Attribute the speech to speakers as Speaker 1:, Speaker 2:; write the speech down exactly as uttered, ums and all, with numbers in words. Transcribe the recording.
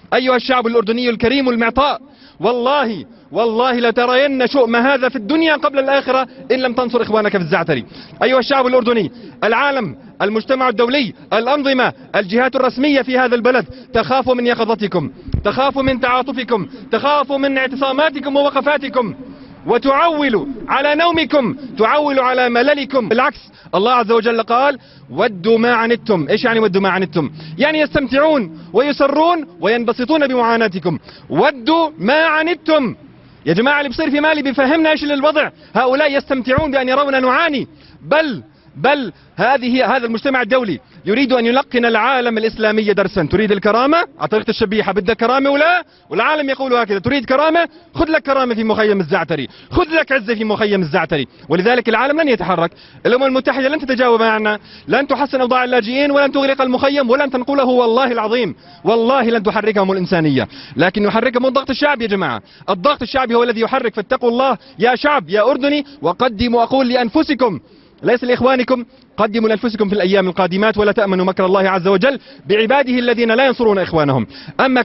Speaker 1: أيها الشعب الأردني الكريم المعطاء، والله والله لترين شؤم هذا في الدنيا قبل الآخرة إن لم تنصر إخوانك في الزعتري. أيها الشعب الأردني، العالم، المجتمع الدولي، الأنظمة، الجهات الرسمية في هذا البلد تخاف من يقظتكم، تخاف من تعاطفكم، تخاف من اعتصاماتكم ووقفاتكم، وتعول على نومكم، تعول على مللكم. بالعكس، الله عز وجل قال: ودوا ما عنتم. ايش يعني ودوا ما عنتم؟ يعني يستمتعون ويسرون وينبسطون بمعاناتكم. ودوا ما عنتم. يا جماعة، اللي بيصير في مالي بيفهمنا ايش الوضع. هؤلاء يستمتعون بأن يرون نعاني، بل بل هذه هذا المجتمع الدولي يريد أن يلقن العالم الإسلامي درسا. تريد الكرامة على طريقة الشبيحة، بدك كرامة ولا؟ والعالم يقول هكذا: تريد كرامة؟ خذ لك كرامة في مخيم الزعتري، خذ لك عزة في مخيم الزعتري. ولذلك العالم لن يتحرك. الأمم المتحدة لن تتجاوب معنا، لن تحسن أوضاع اللاجئين، ولن تغلق المخيم، ولن تنقله. والله العظيم والله لن تحركهم الإنسانية، لكن يحركهم الضغط الشعبي. يا جماعة، الضغط الشعبي هو الذي يحرك. فاتقوا الله يا شعب، يا أردني، وقدموا، أقول لأنفسكم ليس لإخوانكم، قدموا لأنفسكم في الأيام القادمات، ولا تأمنوا مكر الله عز وجل بعباده الذين لا ينصرون إخوانهم. أما